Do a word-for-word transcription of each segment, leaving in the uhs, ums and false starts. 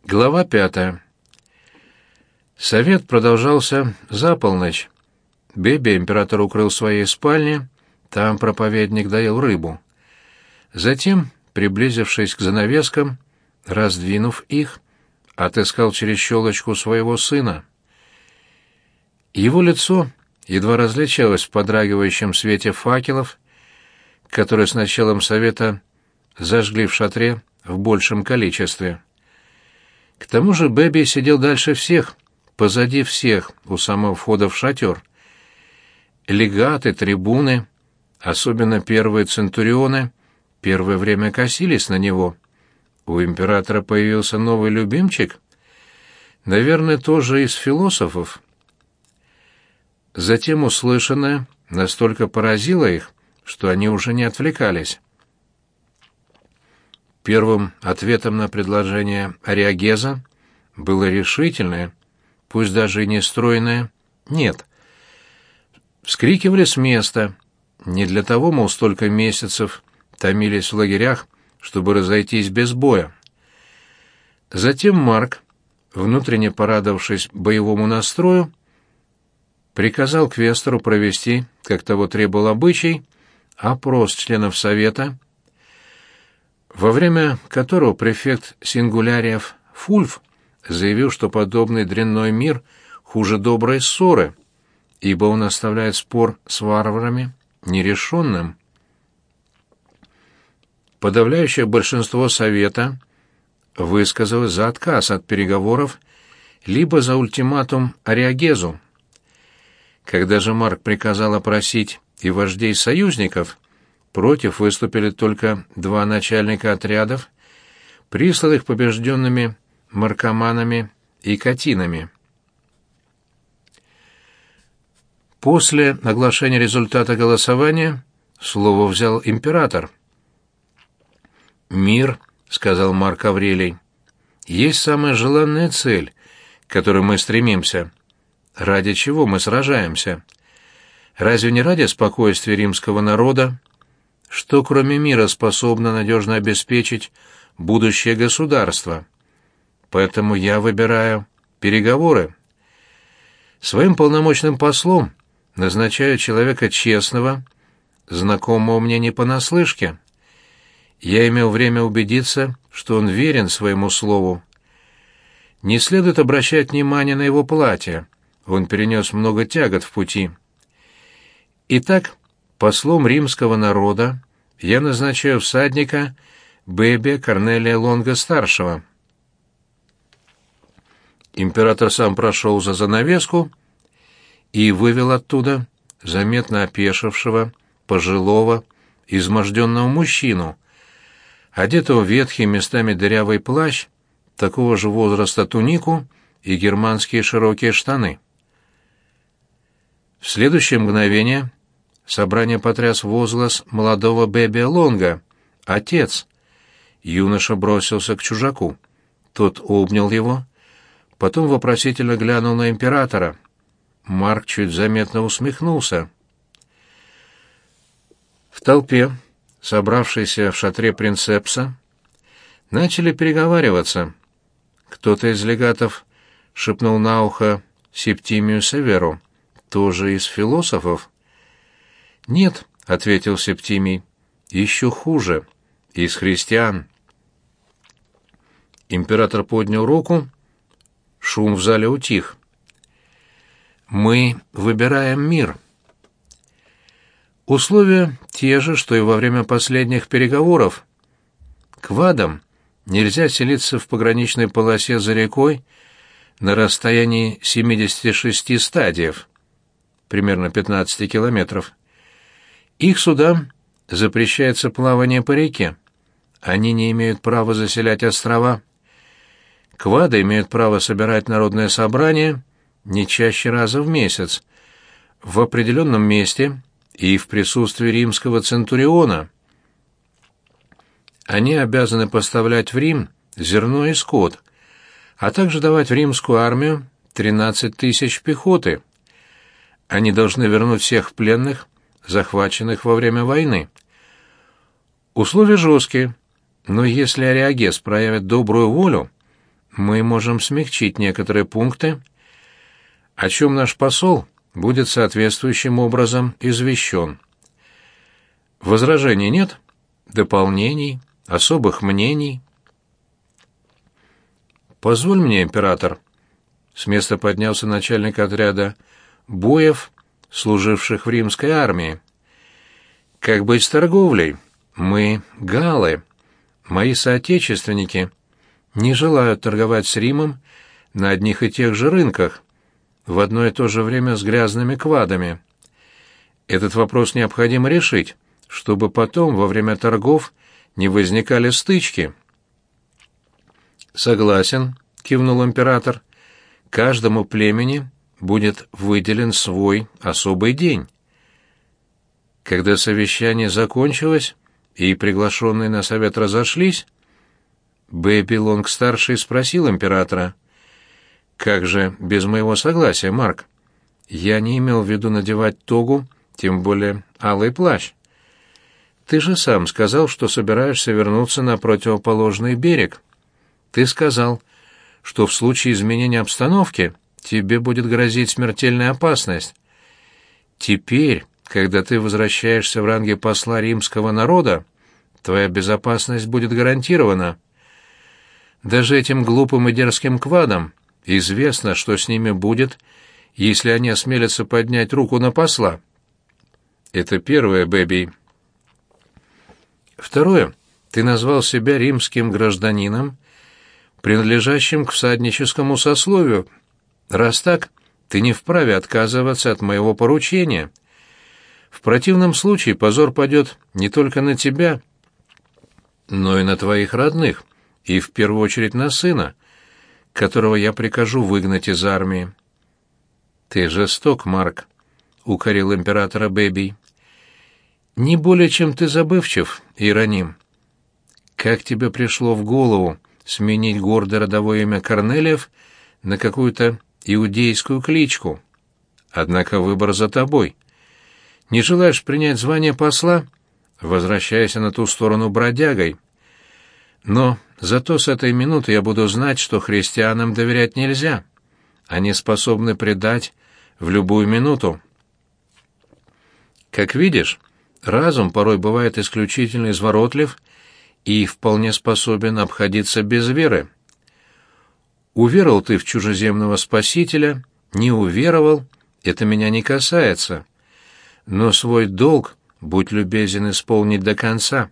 Глава пятая. Совет продолжался за полночь. Бебе император укрыл в своей спальне, там проповедник доел рыбу. Затем, приблизившись к занавескам, раздвинув их, отыскал через щелочку своего сына. Его лицо едва различалось в подрагивающем свете факелов, которые с началом совета зажгли в шатре в большем количестве. К тому же Бэби сидел дальше всех, позади всех, у самого входа в шатер. Легаты, трибуны, особенно первые центурионы, первое время косились на него. У императора появился новый любимчик? Наверное, тоже из философов. Затем услышанное настолько поразило их, что они уже не отвлекались. Первым ответом на предложение Ариагеза было решительное, пусть даже и не стройное «нет». Вскрикивали с места. Не для того, мол, столько месяцев томились в лагерях, чтобы разойтись без боя. Затем Марк, внутренне порадовавшись боевому настрою, приказал квестору провести, как того требовал обычай, опрос членов Совета, во время которого префект Сингуляриев Фульф заявил, что подобный дрянной мир хуже доброй ссоры, ибо он оставляет спор с варварами нерешенным. Подавляющее большинство Совета высказалось за отказ от переговоров либо за ультиматум Ариагезу. Когда же Марк приказал опросить и вождей союзников, против выступили только два начальника отрядов, присланных побежденными маркоманами и катинами. После оглашения результата голосования слово взял император. «Мир, — сказал Марк Аврелий, — есть самая желанная цель, к которой мы стремимся. Ради чего мы сражаемся? Разве не ради спокойствия римского народа? Что кроме мира способно надежно обеспечить будущее государства? Поэтому я выбираю переговоры. Своим полномочным послом назначаю человека честного, знакомого мне не понаслышке. Я имел время убедиться, что он верен своему слову. Не следует обращать внимание на его платье, он перенес много тягот в пути. Итак, послом римского народа я назначаю всадника Бэби Корнелия Лонга-старшего». Император сам прошел за занавеску и вывел оттуда заметно опешившего, пожилого, изможденного мужчину, одетого в ветхий, местами дырявый плащ, такого же возраста тунику и германские широкие штаны. В следующее мгновение собрание потряс возглас молодого Бэби Лонга: «Отец!» Юноша бросился к чужаку. Тот обнял его, потом вопросительно глянул на императора. Марк чуть заметно усмехнулся. В толпе, собравшейся в шатре принцепса, начали переговариваться. Кто-то из легатов шепнул на ухо Септимию Северу: «Тоже из философов?» «Нет», — ответил Септимий, — «еще хуже, из христиан». Император поднял руку, шум в зале утих. «Мы выбираем мир». Условия те же, что и во время последних переговоров. Квадам нельзя селиться в пограничной полосе за рекой на расстоянии семидесяти шести стадиев, примерно пятнадцати километров. Их судам запрещается плавание по реке. Они не имеют права заселять острова. Квады имеют право собирать народное собрание не чаще раза в месяц, в определенном месте и в присутствии римского центуриона. Они обязаны поставлять в Рим зерно и скот, а также давать в римскую армию тринадцать тысяч пехоты. Они должны вернуть всех пленных, захваченных во время войны. Условия жесткие, но если Ариагез проявит добрую волю, мы можем смягчить некоторые пункты, о чем наш посол будет соответствующим образом извещен. Возражений нет? Дополнений? Особых мнений? «Позволь мне, император». С места поднялся начальник отряда боев, служивших в римской армии. «Как быть с торговлей? Мы — галлы. Мои соотечественники не желают торговать с Римом на одних и тех же рынках, в одно и то же время с грязными квадами. Этот вопрос необходимо решить, чтобы потом, во время торгов, не возникали стычки». «Согласен», — кивнул император. «Каждому племени будет выделен свой особый день». Когда совещание закончилось и приглашенные на совет разошлись, Бэби Лонг-старший спросил императора: «Как же без моего согласия, Марк? Я не имел в виду надевать тогу, тем более алый плащ. Ты же сам сказал, что собираешься вернуться на противоположный берег. Ты сказал, что в случае изменения обстановки тебе будет грозить смертельная опасность. Теперь, когда ты возвращаешься в ранге посла римского народа, твоя безопасность будет гарантирована. Даже этим глупым и дерзким квадам известно, что с ними будет, если они осмелятся поднять руку на посла. Это первое, Бэби. Второе. Ты назвал себя римским гражданином, принадлежащим к всадническому сословию. Раз так, ты не вправе отказываться от моего поручения. В противном случае позор падет не только на тебя, но и на твоих родных, и в первую очередь на сына, которого я прикажу выгнать из армии». «Ты жесток, Марк», — укорил императора Бэби. «Не более, чем ты забывчив, Иероним. Как тебе пришло в голову сменить гордое родовое имя Корнелиев на какую-то иудейскую кличку? Однако выбор за тобой. Не желаешь принять звание посла? Возвращайся на ту сторону бродягой. Но зато с этой минуты я буду знать, что христианам доверять нельзя. Они способны предать в любую минуту. Как видишь, разум порой бывает исключительно изворотлив и вполне способен обходиться без веры. Уверовал ты в чужеземного спасителя, не уверовал, это меня не касается. Но свой долг будь любезен исполнить до конца.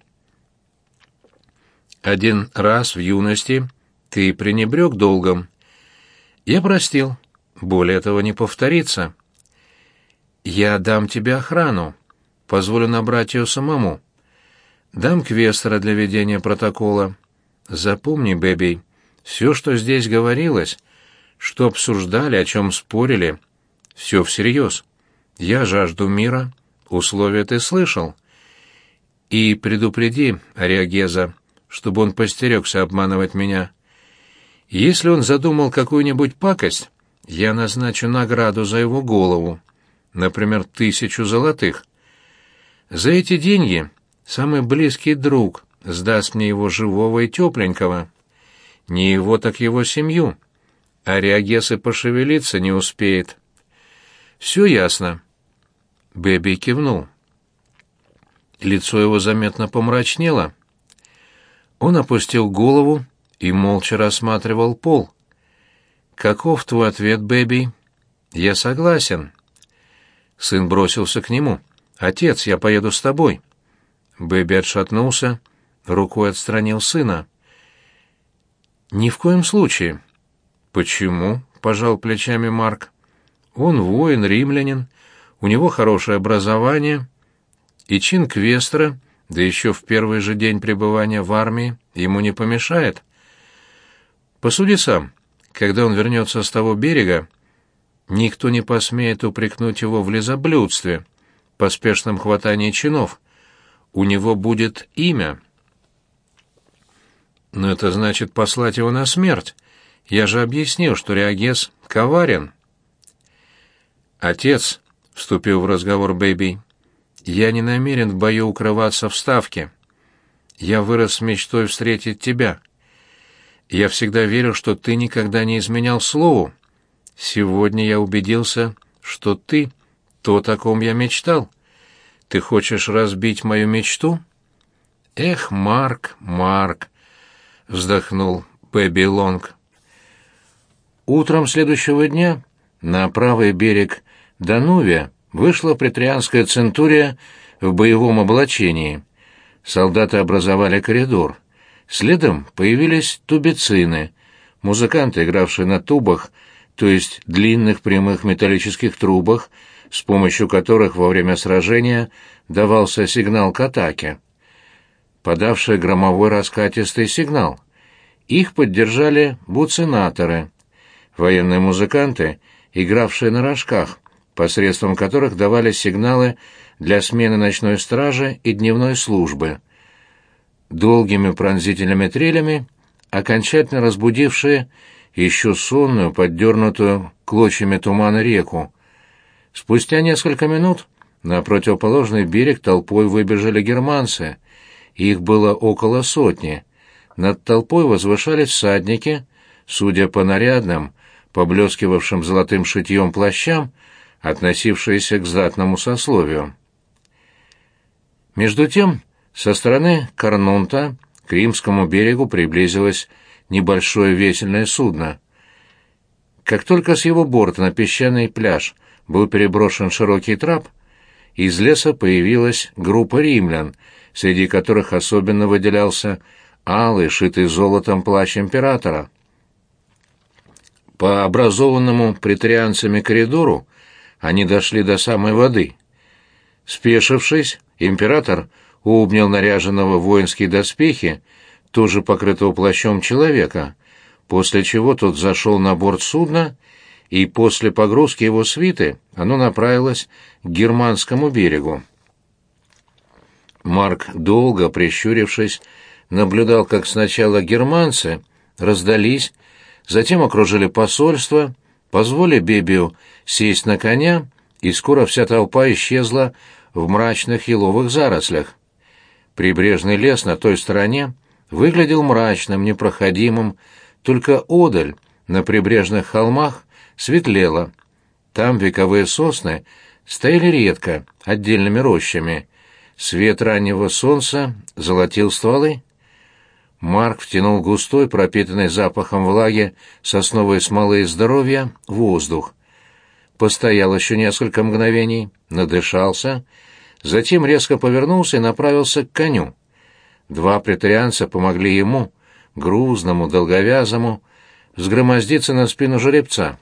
Один раз в юности ты пренебрег долгом. Я простил, более этого не повторится. Я дам тебе охрану, позволю набрать ее самому. Дам квестора для ведения протокола. Запомни, Бэби, все, что здесь говорилось, что обсуждали, о чем спорили, все всерьез. Я жажду мира, условия ты слышал. И предупреди Ариагеза, чтобы он постерегся обманывать меня. Если он задумал какую-нибудь пакость, я назначу награду за его голову, например, тысячу золотых. За эти деньги самый близкий друг сдаст мне его живого и тепленького. Не его, так его семью. Ариагес и пошевелиться не успеет. Все ясно?» Бэби кивнул. Лицо его заметно помрачнело. Он опустил голову и молча рассматривал пол. «Каков твой ответ, Бэби?» «Я согласен». Сын бросился к нему. «Отец, я поеду с тобой». Бэби отшатнулся, рукой отстранил сына. «Ни в коем случае». «Почему?» — пожал плечами Марк. «Он воин, римлянин, у него хорошее образование, и чин квестера, да еще в первый же день пребывания в армии, ему не помешает. Посуди сам, когда он вернется с того берега, никто не посмеет упрекнуть его в лизоблюдстве, поспешном хватании чинов. У него будет имя». «Но это значит послать его на смерть. Я же объяснил, что Реагес коварен». «Отец», — вступил в разговор Бэби, — «я не намерен в бою укрываться в ставке. Я вырос с мечтой встретить тебя. Я всегда верил, что ты никогда не изменял слову. Сегодня я убедился, что ты то, о ком я мечтал. Ты хочешь разбить мою мечту? Эх, Марк, Марк, вздохнул Бэби Лонг. Утром следующего дня на правый берег Данувия вышла претарианская центурия в боевом облачении. Солдаты образовали коридор. Следом появились тубицины, музыканты, игравшие на тубах, то есть длинных прямых металлических трубах, с помощью которых во время сражения давался сигнал к атаке, подавшие громовой раскатистый сигнал. Их поддержали буцинаторы, военные музыканты, игравшие на рожках, посредством которых давались сигналы для смены ночной стражи и дневной службы. Долгими пронзительными трелями, окончательно разбудившие еще сонную, поддернутую клочьями тумана реку. Спустя несколько минут на противоположный берег толпой выбежали германцы. Их было около сотни. Над толпой возвышались всадники, судя по нарядным, поблескивавшим золотым шитьем плащам, относившиеся к знатному сословию. Между тем, со стороны Карнунта к римскому берегу приблизилось небольшое весельное судно. Как только с его борта на песчаный пляж был переброшен широкий трап, из леса появилась группа римлян, среди которых особенно выделялся алый, шитый золотом плащ императора. По образованному претарианцами коридору они дошли до самой воды. Спешившись, император обнял наряженного в воинские доспехи, тоже покрытого плащом человека, после чего тот зашел на борт судна, и после погрузки его свиты оно направилось к германскому берегу. Марк, долго прищурившись, наблюдал, как сначала германцы раздались, затем окружили посольство, позволили Бебию сесть на коня, и скоро вся толпа исчезла в мрачных еловых зарослях. Прибрежный лес на той стороне выглядел мрачным, непроходимым, только одаль, на прибрежных холмах, светлело. Там вековые сосны стояли редко, отдельными рощами. Свет раннего солнца золотил стволы. Марк втянул густой, пропитанный запахом влаги, сосновой смолы и здоровья, воздух. Постоял еще несколько мгновений, надышался, затем резко повернулся и направился к коню. Два претарианца помогли ему, грузному, долговязому, взгромоздиться на спину жеребца.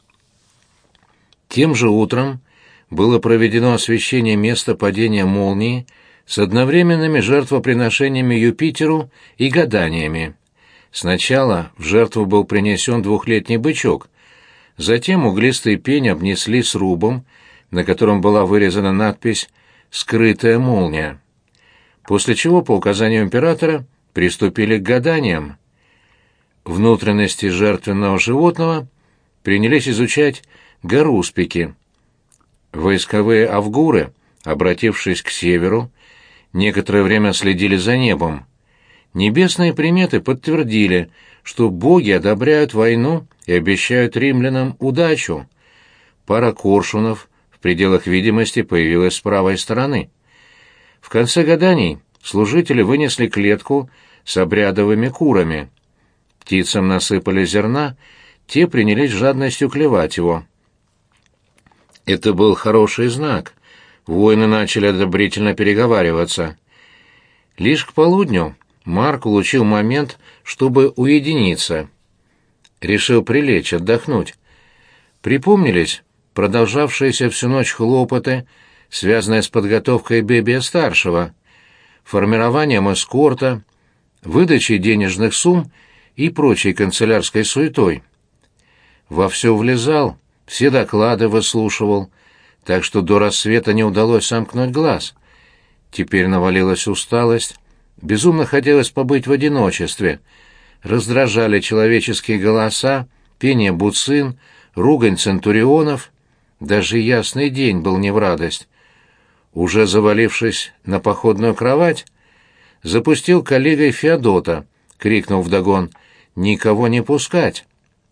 Тем же утром было проведено освещение места падения молнии с одновременными жертвоприношениями Юпитеру и гаданиями. Сначала в жертву был принесен двухлетний бычок, затем углистый пень обнесли срубом, на котором была вырезана надпись «Скрытая молния», после чего, по указанию императора, приступили к гаданиям. Внутренности жертвенного животного принялись изучать гаруспики. Войсковые авгуры, обратившись к северу, некоторое время следили за небом. Небесные приметы подтвердили, что боги одобряют войну и обещают римлянам удачу. Пара коршунов в пределах видимости появилась с правой стороны. В конце гаданий служители вынесли клетку с обрядовыми курами. Птицам насыпали зерна, те принялись жадностью клевать его. Это был хороший знак. Воины начали одобрительно переговариваться. Лишь к полудню Марк улучил момент, чтобы уединиться. Решил прилечь, отдохнуть. Припомнились продолжавшиеся всю ночь хлопоты, связанные с подготовкой Бебия-старшего, формированием эскорта, выдачей денежных сумм и прочей канцелярской суетой. Во все влезал, все доклады выслушивал, так что до рассвета не удалось сомкнуть глаз. Теперь навалилась усталость, безумно хотелось побыть в одиночестве. Раздражали человеческие голоса, пение буцин, ругань центурионов. Даже ясный день был не в радость. Уже завалившись на походную кровать, запустил коллегой Феодота, крикнул вдогон: никого не пускать.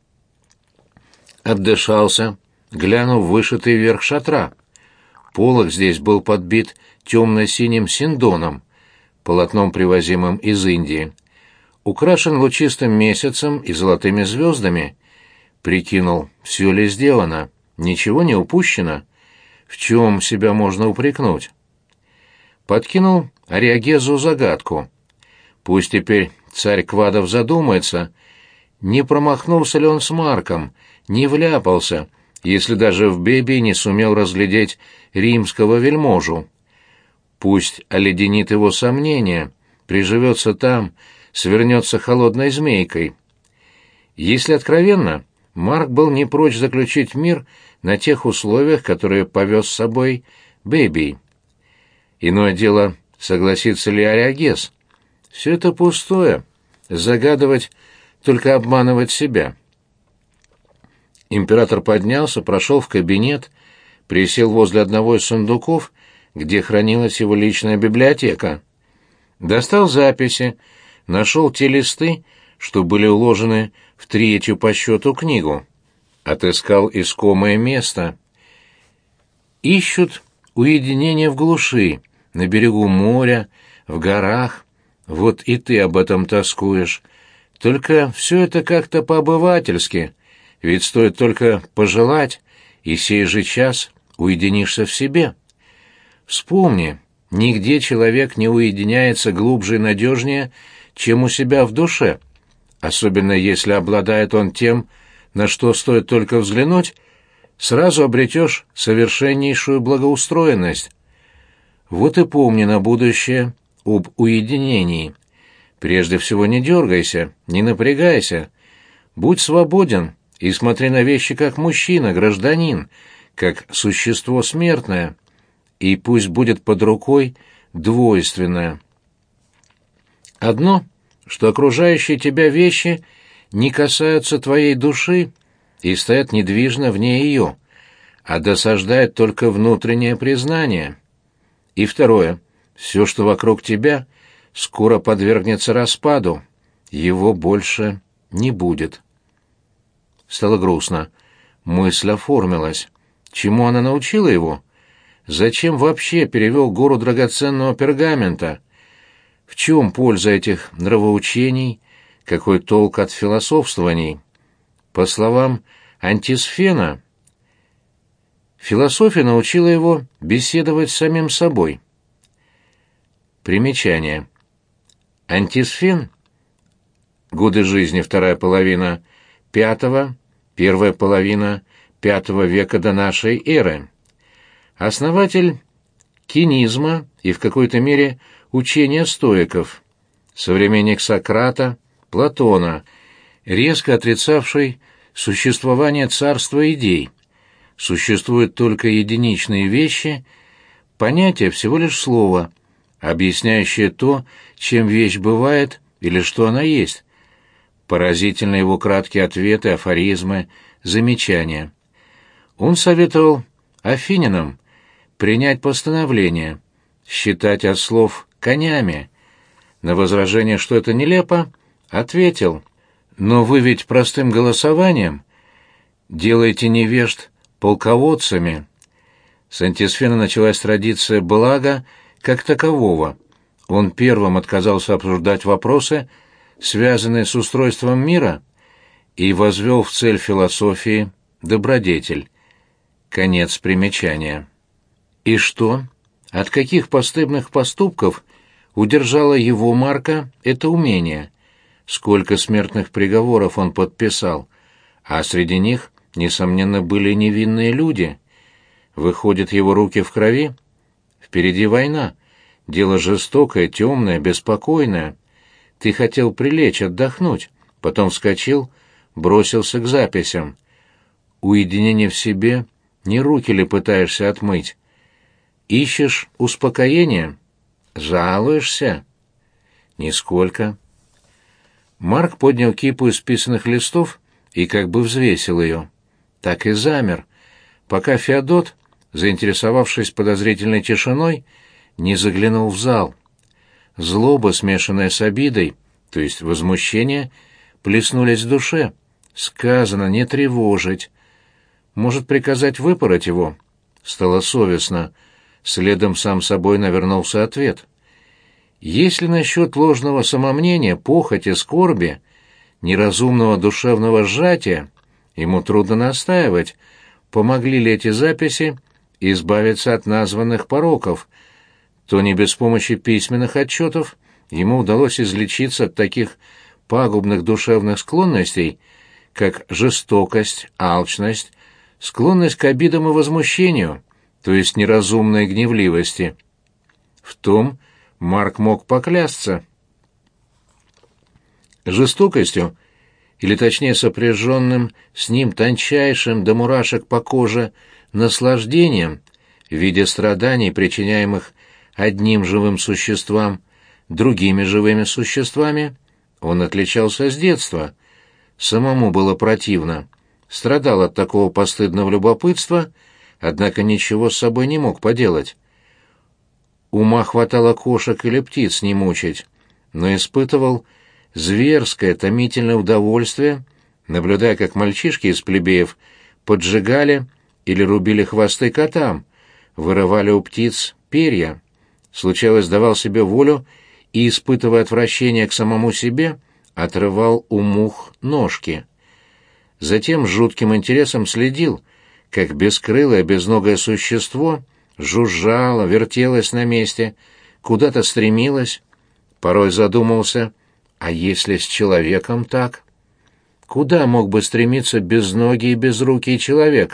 Отдышался, глянув в вышитый верх шатра. Полог здесь был подбит темно-синим синдоном, полотном, привозимым из Индии. Украшен лучистым месяцем и золотыми звездами. Прикинул, все ли сделано, ничего не упущено, в чем себя можно упрекнуть. Подкинул Ариагезу загадку. Пусть теперь царь Квадов задумается, не промахнулся ли он с Марком, не вляпался, если даже в Бебии не сумел разглядеть римского вельможу. Пусть оледенит его сомнения, приживется там, свернется холодной змейкой. Если откровенно, Марк был не прочь заключить мир на тех условиях, которые повез с собой Бебий. Иное дело, согласится ли Ариагез. Все это пустое, загадывать, только обманывать себя. Император поднялся, прошел в кабинет, присел возле одного из сундуков, где хранилась его личная библиотека. Достал записи, нашел те листы, что были уложены в третью по счету книгу. Отыскал искомое место. Ищут уединение в глуши, на берегу моря, в горах. Вот и ты об этом тоскуешь. Только все это как-то по-обывательски, ведь стоит только пожелать, и сей же час уединишься в себе. Вспомни, нигде человек не уединяется глубже и надежнее, чем у себя в душе, особенно если обладает он тем, на что стоит только взглянуть, сразу обретешь совершеннейшую благоустроенность. Вот и помни на будущее об уединении. Прежде всего не дергайся, не напрягайся, будь свободен и смотри на вещи как мужчина, гражданин, как существо смертное, и пусть будет под рукой двойственное. Одно, что окружающие тебя вещи не касаются твоей души и стоят недвижно вне ее, а досаждает только внутреннее признание. И второе, все, что вокруг тебя, скоро подвергнется распаду, его больше не будет. Стало грустно. Мысль оформилась. Чему она научила его? Зачем вообще перевел гору драгоценного пергамента? В чем польза этих нравоучений? Какой толк от философствований? По словам Антисфена, философия научила его беседовать с самим собой. Примечание. Антисфен. Годы жизни, вторая половина пятого, первая половина пятого века до нашей эры. Основатель кинизма и в какой-то мере учения стоиков. Современник Сократа, Платона, резко отрицавший существование царства идей. Существуют только единичные вещи, понятие всего лишь слово, объясняющее то, чем вещь бывает или что она есть. Поразительны его краткие ответы, афоризмы, замечания. Он советовал афинянам принять постановление, считать ослов конями. На возражение, что это нелепо, ответил: «Но вы ведь простым голосованием делаете невежд полководцами». С Антисфена началась традиция блага как такового. Он первым отказался обсуждать вопросы, связанные с устройством мира, и возвел в цель философии добродетель. Конец примечания. И что? От каких постыдных поступков удержало его, Марка, это умение? Сколько смертных приговоров он подписал, а среди них, несомненно, были невинные люди. Выходят его руки в крови? Впереди война. Дело жестокое, темное, беспокойное. Ты хотел прилечь, отдохнуть, потом вскочил, бросился к записям. Уединение в себе, не руки ли пытаешься отмыть? Ищешь успокоения? Жалуешься? Нисколько. Марк поднял кипу исписанных листов и как бы взвесил ее. Так и замер, пока Феодот, заинтересовавшись подозрительной тишиной, не заглянул в зал. Злоба, смешанная с обидой, то есть возмущение, плеснулись в душе. Сказано не тревожить. Может, приказать выпороть его? Стало совестно. Следом сам собой навернулся ответ. Если насчет ложного самомнения, похоти, скорби, неразумного душевного сжатия, ему трудно настаивать, помогли ли эти записи избавиться от названных пороков, то не без помощи письменных отчетов ему удалось излечиться от таких пагубных душевных склонностей, как жестокость, алчность, склонность к обидам и возмущению, то есть неразумной гневливости. В том Марк мог поклясться. Жестокостью, или точнее сопряженным с ним тончайшим до мурашек по коже наслаждением в виде страданий, причиняемых одним живым существам, другими живыми существами, он отличался с детства. Самому было противно. Страдал от такого постыдного любопытства, однако ничего с собой не мог поделать. Ума хватало кошек или птиц не мучить, но испытывал зверское томительное удовольствие, наблюдая, как мальчишки из плебеев поджигали или рубили хвосты котам, вырывали у птиц перья. Случалось, давал себе волю и, испытывая отвращение к самому себе, отрывал у мух ножки. Затем с жутким интересом следил, как бескрылое, безногое существо жужжало, вертелось на месте, куда-то стремилось. Порой задумался, а если с человеком так? Куда мог бы стремиться безногий и безрукий человек?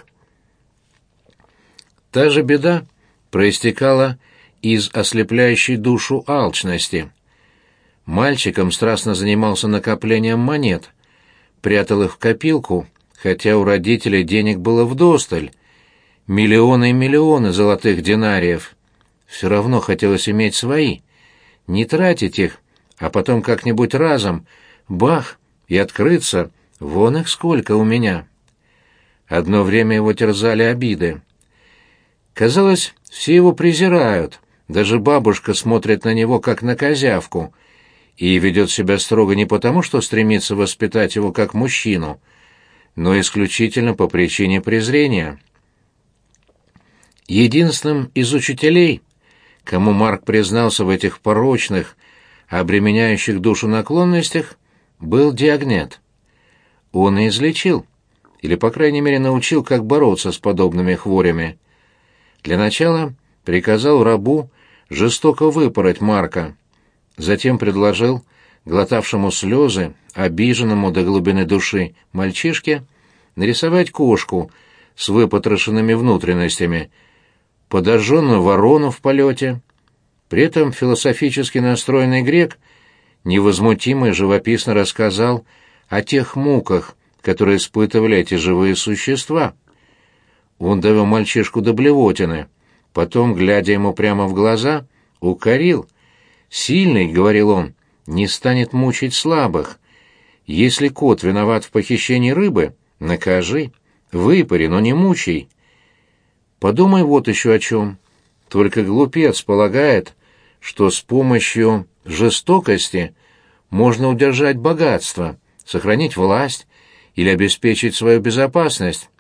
Та же беда проистекала из ослепляющей душу алчности. Мальчиком страстно занимался накоплением монет, прятал их в копилку, хотя у родителей денег было вдосталь, миллионы и миллионы золотых динариев. Все равно хотелось иметь свои, не тратить их, а потом как-нибудь разом, бах, и открыться, вон их сколько у меня. Одно время его терзали обиды. Казалось, все его презирают, даже бабушка смотрит на него как на козявку и ведет себя строго не потому, что стремится воспитать его как мужчину, но исключительно по причине презрения. Единственным из учителей, кому Марк признался в этих порочных, обременяющих душу наклонностях, был Диогнет. Он и излечил, или, по крайней мере, научил, как бороться с подобными хворями. Для начала приказал рабу жестоко выпороть Марка, затем предложил глотавшему слезы, обиженному до глубины души мальчишке, нарисовать кошку с выпотрошенными внутренностями, подожженную ворону в полете. При этом философически настроенный грек невозмутимо и живописно рассказал о тех муках, которые испытывали эти живые существа. Он довел мальчишку до блевотины, потом, глядя ему прямо в глаза, укорил. «Сильный, — говорил он, — не станет мучить слабых. Если кот виноват в похищении рыбы, накажи, выпари, но не мучай. Подумай вот еще о чем. Только глупец полагает, что с помощью жестокости можно удержать богатство, сохранить власть или обеспечить свою безопасность.